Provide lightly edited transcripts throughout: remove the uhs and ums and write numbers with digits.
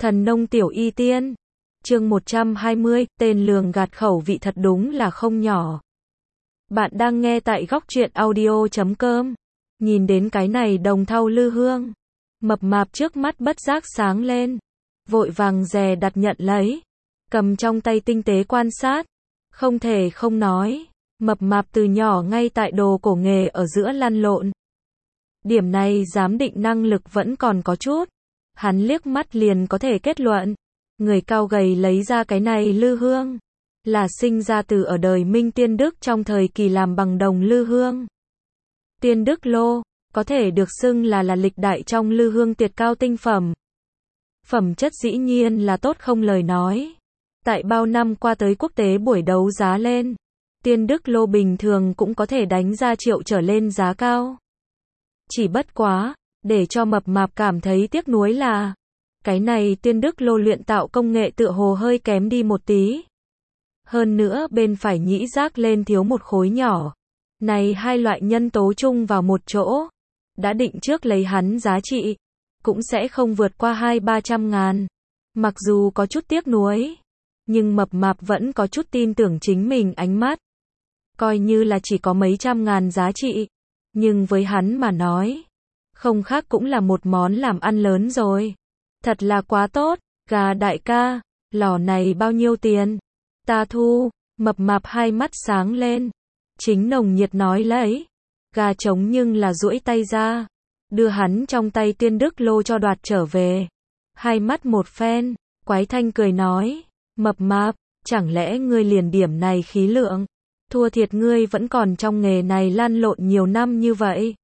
Thần nông tiểu y tiên. Chương 120, tên lường gạt khẩu vị thật đúng là không nhỏ. Bạn đang nghe tại góc truyện audio.com. Nhìn đến cái này đồng thau lư hương. Mập mạp trước mắt bất giác sáng lên. Vội vàng dè đặt nhận lấy. Cầm trong tay tinh tế quan sát. Không thể không nói. Mập mạp từ nhỏ ngay tại đồ cổ nghề ở giữa lăn lộn. Điểm này giám định năng lực vẫn còn có chút. Hắn liếc mắt liền có thể kết luận. Người cao gầy lấy ra cái này lư hương. Là sinh ra từ ở đời Minh Tiên Đức trong thời kỳ làm bằng đồng lư hương. Tiên Đức lô, có thể được xưng là lịch đại trong lư hương tuyệt cao tinh phẩm. Phẩm chất dĩ nhiên là tốt không lời nói. Tại bao năm qua tới quốc tế buổi đấu giá lên. Tiên Đức lô bình thường cũng có thể đánh ra triệu trở lên giá cao. Chỉ bất quá, để cho mập mạp cảm thấy tiếc nuối là cái này Tiên Đức lô luyện tạo công nghệ tựa hồ hơi kém đi một tí. Hơn nữa bên phải nhĩ rác lên thiếu một khối nhỏ. Này hai loại nhân tố chung vào một chỗ. Đã định trước lấy hắn giá trị. Cũng sẽ không vượt qua 200-300 ngàn. Mặc dù có chút tiếc nuối. Nhưng mập mạp vẫn có chút tin tưởng chính mình ánh mắt. Coi như là chỉ có mấy trăm ngàn giá trị. Nhưng với hắn mà nói. Không khác cũng là một món làm ăn lớn rồi. Thật là quá tốt. Gà đại ca. Lò này bao nhiêu tiền? Ta thu. Mập mạp hai mắt sáng lên. Chính nồng nhiệt nói lấy. Gà trống nhưng là duỗi tay ra. Đưa hắn trong tay Tiên Đức lô cho đoạt trở về. Hai mắt một phen. Quái thanh cười nói. Mập mạp. Chẳng lẽ ngươi liền điểm này khí lượng? Thua thiệt ngươi vẫn còn trong nghề này lăn lộn nhiều năm như vậy.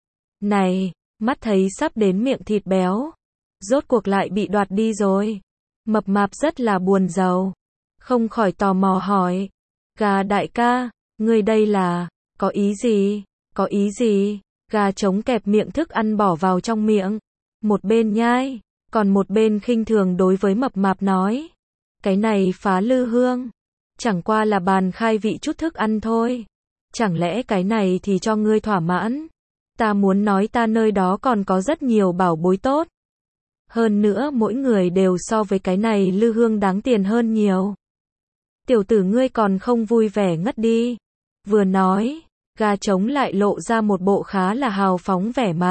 Này. Mắt thấy sắp đến miệng thịt béo. Rốt cuộc lại bị đoạt đi rồi. Mập mạp rất là buồn rầu. Không khỏi tò mò hỏi. Gà đại ca, ngươi đây là, có ý gì? Có ý gì? Gà trống kẹp miệng thức ăn bỏ vào trong miệng. Một bên nhai, còn một bên khinh thường đối với mập mạp nói. Cái này phá lư hương. Chẳng qua là bàn khai vị chút thức ăn thôi. Chẳng lẽ cái này thì cho ngươi thỏa mãn? Ta muốn nói ta nơi đó còn có rất nhiều bảo bối tốt. Hơn nữa mỗi người đều so với cái này lư hương đáng tiền hơn nhiều. Tiểu tử ngươi còn không vui vẻ ngất đi. Vừa nói, gà trống lại lộ ra một bộ khá là hào phóng vẻ mặt.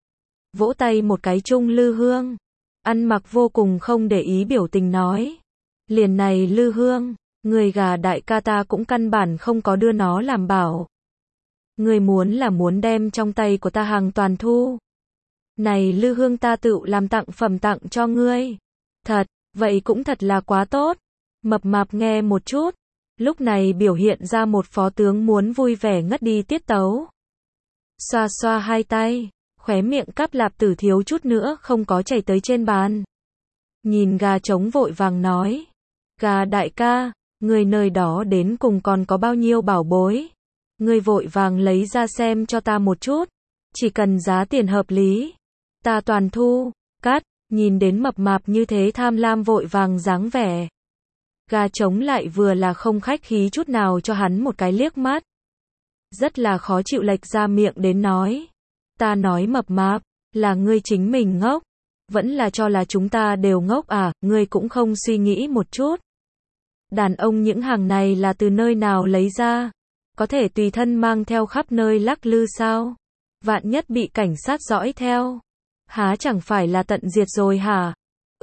Vỗ tay một cái chung lư hương. Ăn mặc vô cùng không để ý biểu tình nói. Liền này lư hương, người gà đại ca ta cũng căn bản không có đưa nó làm bảo. Người muốn là muốn đem trong tay của ta hàng toàn thu. Này lư hương ta tự làm tặng phẩm tặng cho ngươi. Thật, vậy cũng thật là quá tốt. Mập mạp nghe một chút. Lúc này biểu hiện ra một phó tướng muốn vui vẻ ngất đi tiết tấu. Xoa xoa hai tay. Khóe miệng cắp lạp tử thiếu chút nữa không có chảy tới trên bàn. Nhìn gà trống vội vàng nói. Gà đại ca, người nơi đó đến cùng còn có bao nhiêu bảo bối. Người vội vàng lấy ra xem cho ta một chút. Chỉ cần giá tiền hợp lý. Ta toàn thu. Cắt, nhìn đến mập mạp như thế tham lam vội vàng dáng vẻ. Gà trống lại vừa là không khách khí chút nào cho hắn một cái liếc mắt. Rất là khó chịu lệch ra miệng đến nói. Ta nói mập mạp, là ngươi chính mình ngốc. Vẫn là cho là chúng ta đều ngốc à, ngươi cũng không suy nghĩ một chút. Đàn ông những hàng này là từ nơi nào lấy ra? Có thể tùy thân mang theo khắp nơi lắc lư sao? Vạn nhất bị cảnh sát dõi theo. Há chẳng phải là tận diệt rồi hả?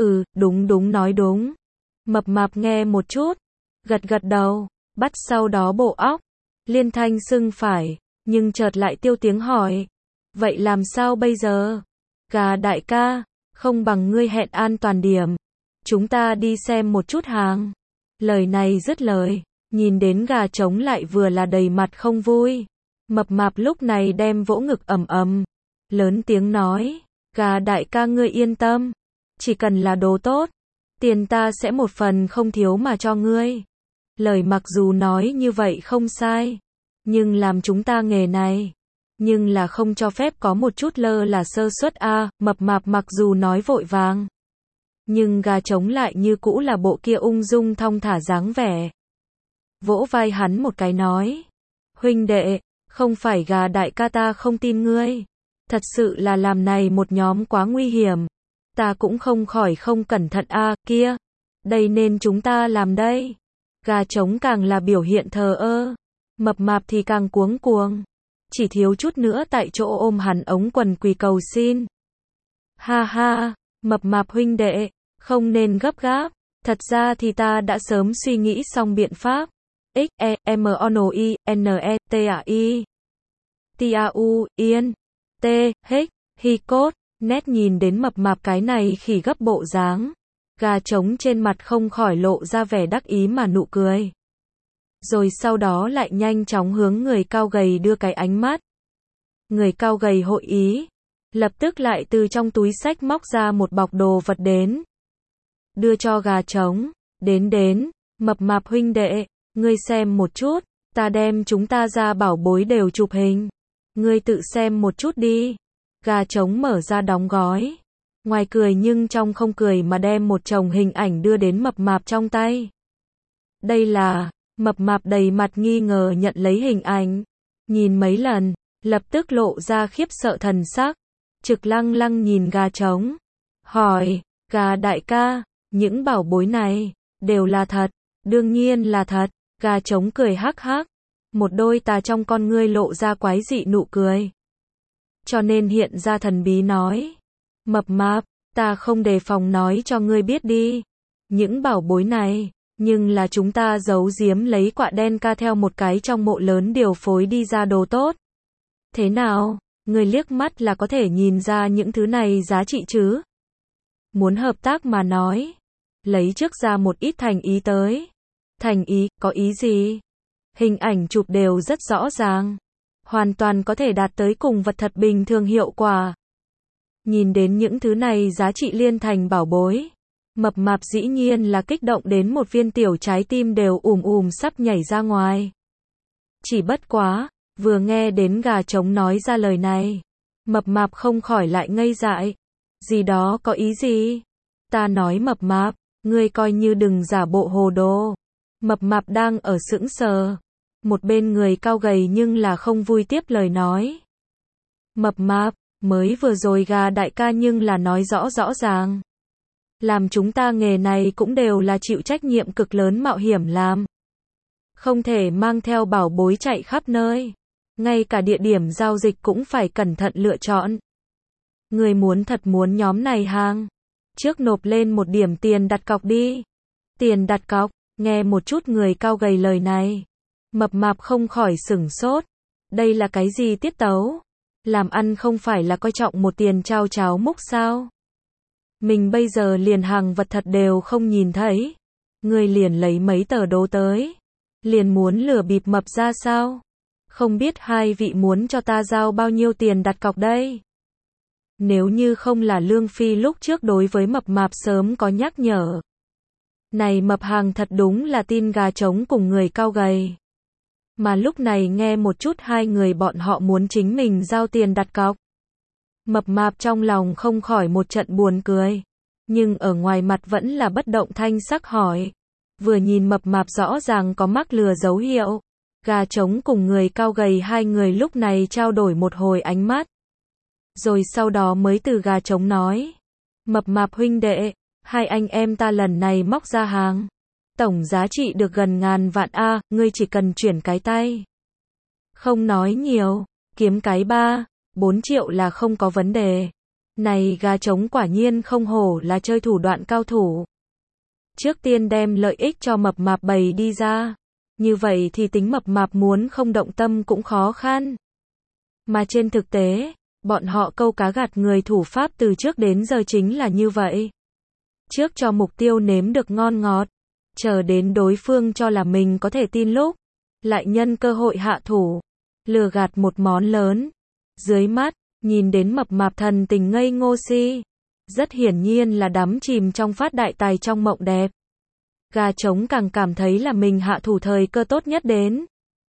Đúng nói đúng. Mập mạp nghe một chút. Gật gật đầu. Bắt sau đó bộ óc. Liên thanh xưng phải. Nhưng chợt lại tiêu tiếng hỏi. Vậy làm sao bây giờ? Gà đại ca. Không bằng ngươi hẹn an toàn điểm. Chúng ta đi xem một chút hàng. Lời này dứt lời. Nhìn đến gà trống lại vừa là đầy mặt không vui. Mập mạp lúc này đem vỗ ngực ầm ầm. Lớn tiếng nói. Gà đại ca ngươi yên tâm. Chỉ cần là đồ tốt. Tiền ta sẽ một phần không thiếu mà cho ngươi. Lời mặc dù nói như vậy không sai. Nhưng làm chúng ta nghề này. Nhưng là không cho phép có một chút lơ là sơ suất a. Mập mạp mặc dù nói vội vàng. Nhưng gà trống lại như cũ là bộ kia ung dung thong thả dáng vẻ. Vỗ vai hắn một cái nói. Huynh đệ, không phải gà đại ca ta không tin ngươi. Thật sự là làm này một nhóm quá nguy hiểm. ta cũng không khỏi không cẩn thận kia. Đây nên chúng ta làm đây. Gà trống càng là biểu hiện thờ ơ. Mập mạp thì càng cuống cuồng. Chỉ thiếu chút nữa tại chỗ ôm hẳn ống quần quỳ cầu xin. Ha ha, mập mạp huynh đệ, không nên gấp gáp. Thật ra thì ta đã sớm suy nghĩ xong biện pháp. XEMONOINETAI TAU Yên T Hích Hi Cốt. Nét nhìn đến mập mạp cái này khỉ gấp bộ dáng. Gà trống trên mặt không khỏi lộ ra vẻ đắc ý mà nụ cười. Rồi sau đó lại nhanh chóng hướng người cao gầy đưa cái ánh mắt. Người cao gầy hội ý. Lập tức lại từ trong túi xách móc ra một bọc đồ vật đến. Đưa cho gà trống. Đến, mập mạp huynh đệ, ngươi xem một chút, ta đem chúng ta ra bảo bối đều chụp hình. Ngươi tự xem một chút đi. Gà trống mở ra đóng gói. Ngoài cười nhưng trong không cười mà đem một chồng hình ảnh đưa đến mập mạp trong tay. Đây là, mập mạp đầy mặt nghi ngờ nhận lấy hình ảnh. Nhìn mấy lần, lập tức lộ ra khiếp sợ thần sắc. Trực lăng lăng nhìn gà trống. Hỏi, gà đại ca, những bảo bối này, đều là thật. Đương nhiên là thật. Gà trống cười hắc hắc. Một đôi tà trong con ngươi lộ ra quái dị nụ cười. Cho nên hiện ra thần bí nói. Mập mạp, ta không đề phòng nói cho ngươi biết đi. Những bảo bối này, nhưng là chúng ta giấu giếm lấy quạ đen ca theo một cái trong mộ lớn điều phối đi ra đồ tốt. Thế nào, ngươi liếc mắt là có thể nhìn ra những thứ này giá trị chứ? Muốn hợp tác mà nói. Lấy trước ra một ít thành ý tới. Thành ý, có ý gì? Hình ảnh chụp đều rất rõ ràng. Hoàn toàn có thể đạt tới cùng vật thật bình thường hiệu quả. Nhìn đến những thứ này giá trị liên thành bảo bối. Mập mạp dĩ nhiên là kích động đến một viên tiểu trái tim đều sắp nhảy ra ngoài. Chỉ bất quá, vừa nghe đến gà trống nói ra lời này. Mập mạp không khỏi lại ngây dại. Gì đó có ý gì? Ta nói mập mạp, ngươi coi như đừng giả bộ hồ đồ. Mập mạp đang ở sững sờ. Một bên người cao gầy nhưng là không vui tiếp lời nói. Mập mạp, mới vừa rồi gà đại ca nhưng là nói rõ ràng. Làm chúng ta nghề này cũng đều là chịu trách nhiệm cực lớn mạo hiểm làm. Không thể mang theo bảo bối chạy khắp nơi. Ngay cả địa điểm giao dịch cũng phải cẩn thận lựa chọn. Người thật muốn nhóm này hàng. Trước nộp lên một điểm tiền đặt cọc đi. Tiền đặt cọc, nghe một chút người cao gầy lời này. Mập mạp không khỏi sửng sốt. Đây là cái gì tiết tấu? Làm ăn không phải là coi trọng một tiền trao cháo múc sao? Mình bây giờ liền hàng vật thật đều không nhìn thấy. Người liền lấy mấy tờ đố tới. Liền muốn lừa bịp mập ra sao? Không biết hai vị muốn cho ta giao bao nhiêu tiền đặt cọc đây? Nếu như không là Lương Phi lúc trước đối với mập mạp sớm có nhắc nhở. Này mập hàng thật đúng là tin gà trống cùng người cao gầy. Mà lúc này nghe một chút hai người bọn họ muốn chính mình giao tiền đặt cọc. Mập mạp trong lòng không khỏi một trận buồn cười. Nhưng ở ngoài mặt vẫn là bất động thanh sắc hỏi. Vừa nhìn mập mạp rõ ràng có mắc lừa dấu hiệu. Gà trống cùng người cao gầy hai người lúc này trao đổi một hồi ánh mắt. Rồi sau đó mới từ gà trống nói. Mập mạp huynh đệ, hai anh em ta lần này móc ra hàng. Tổng giá trị được gần ngàn vạn ngươi chỉ cần chuyển cái tay. Không nói nhiều, kiếm cái 3-4 triệu là không có vấn đề. Này gà trống quả nhiên không hổ là chơi thủ đoạn cao thủ. Trước tiên đem lợi ích cho mập mạp bày đi ra. Như vậy thì tính mập mạp muốn không động tâm cũng khó khăn. Mà trên thực tế, bọn họ câu cá gạt người thủ pháp từ trước đến giờ chính là như vậy. Trước cho mục tiêu nếm được ngon ngọt. Chờ đến đối phương cho là mình có thể tin lúc. Lại nhân cơ hội hạ thủ. Lừa gạt một món lớn. Dưới mắt, nhìn đến mập mạp thần tình ngây ngô si. Rất hiển nhiên là đắm chìm trong phát đại tài trong mộng đẹp. Gà trống càng cảm thấy là mình hạ thủ thời cơ tốt nhất đến.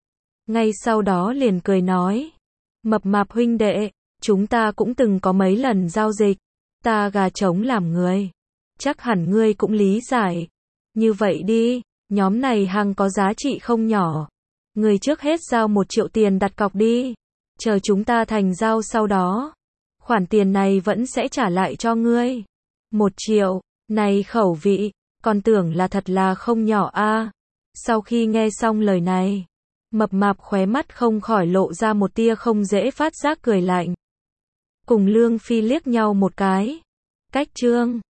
Ngay sau đó liền cười nói. Mập mạp huynh đệ, chúng ta cũng từng có mấy lần giao dịch. Ta gà trống làm người. Chắc hẳn ngươi cũng lý giải. Như vậy đi, nhóm này hàng có giá trị không nhỏ. Người trước hết giao 1 triệu tiền đặt cọc đi. Chờ chúng ta thành giao sau đó. Khoản tiền này vẫn sẽ trả lại cho ngươi. 1 triệu, này khẩu vị, con tưởng là thật là không nhỏ a. Sau khi nghe xong lời này, mập mạp khóe mắt không khỏi lộ ra một tia không dễ phát giác cười lạnh. Cùng Lương Phi liếc nhau một cái. Cách chương